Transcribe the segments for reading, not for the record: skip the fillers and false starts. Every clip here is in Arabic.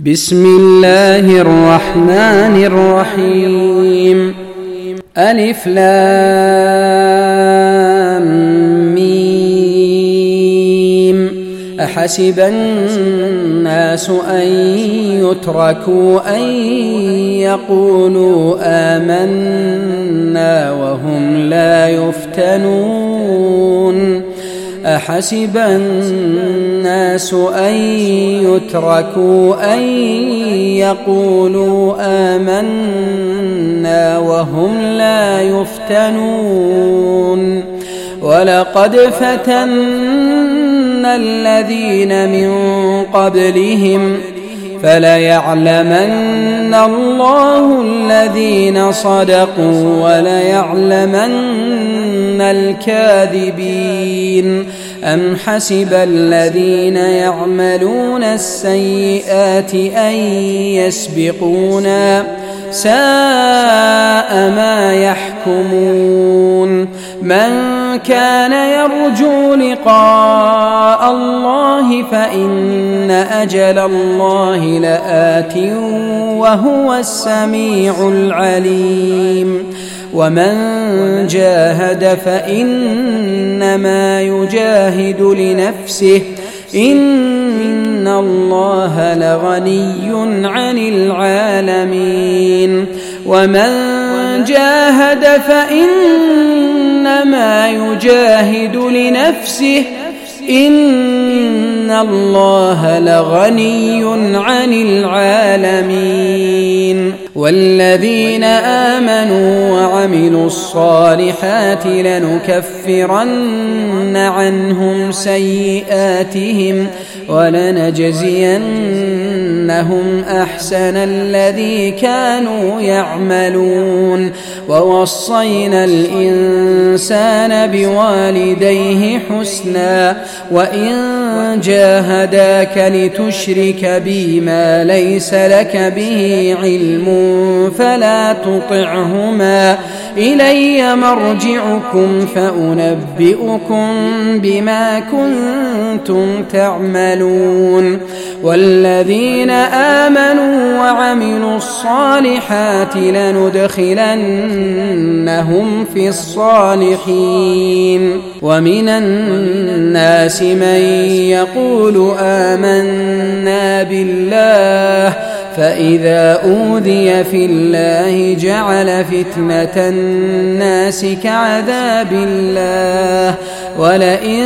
بسم الله الرحمن الرحيم. ألف لام ميم. أحسب الناس أن يتركوا أن يقولوا آمنا وهم لا يفتنون. أحسب الناس أن يتركوا أن يقولوا آمنا وهم لا يفتنون. ولقد فتنا الذين من قبلهم فليعلمن الله الذين صدقوا وليعلمن الكاذبين. أم حسب الذين يعملون السيئات أن يسبقونا ساء ما يحكمون. من كان يرجو لقاء الله فإن أجل الله لآت وهو السميع العليم. ومن جاهد فإنما يجاهد لنفسه إن الله لغني عن العالمين. ومن جاهد فإنما يجاهد لنفسه إن الله لغني عن العالمين. والذين آمنوا وعملوا الصالحات لنكفرن عنهم سيئاتهم ولنجزينهم أحسن الذي كانوا يعملون. ووصينا الإنسان بوالديه حسنا وإن جاهداك لتشرك بي ما ليس لك به علم فلا تطعهما إلي مرجعكم فأنبئكم بما كنتم تعملون. والذين آمنوا وعملوا الصالحات لندخلنهم في الصالحين. ومن الناس من يقول آمنا بالله فإذا أوذي في الله جعل فتنة الناس كعذاب الله. ولئن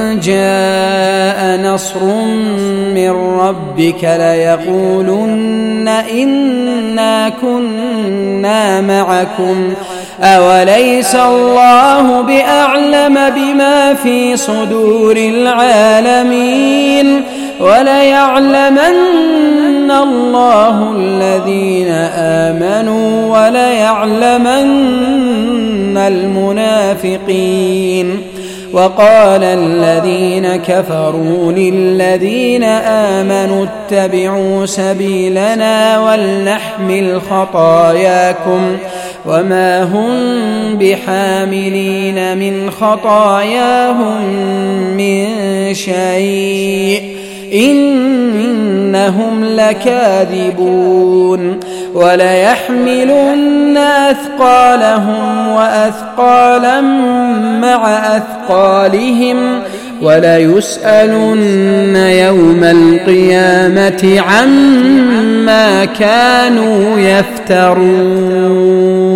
جاء نصر من ربك ليقولن إنا كنا معكم أوليس الله بأعلم بما في صدور العالمين. وليعلمن الله الذين آمنوا وليعلمن المنافقين. وقال الذين كفروا للذين آمنوا اتبعوا سبيلنا ولنحمل خطاياكم وما هم بحاملين من خطاياهم من شيء إنهم لكاذبون. وليحملن أثقالهم وأثقالا مع أثقالهم وليسألن يوم القيامة عما كانوا يفترون.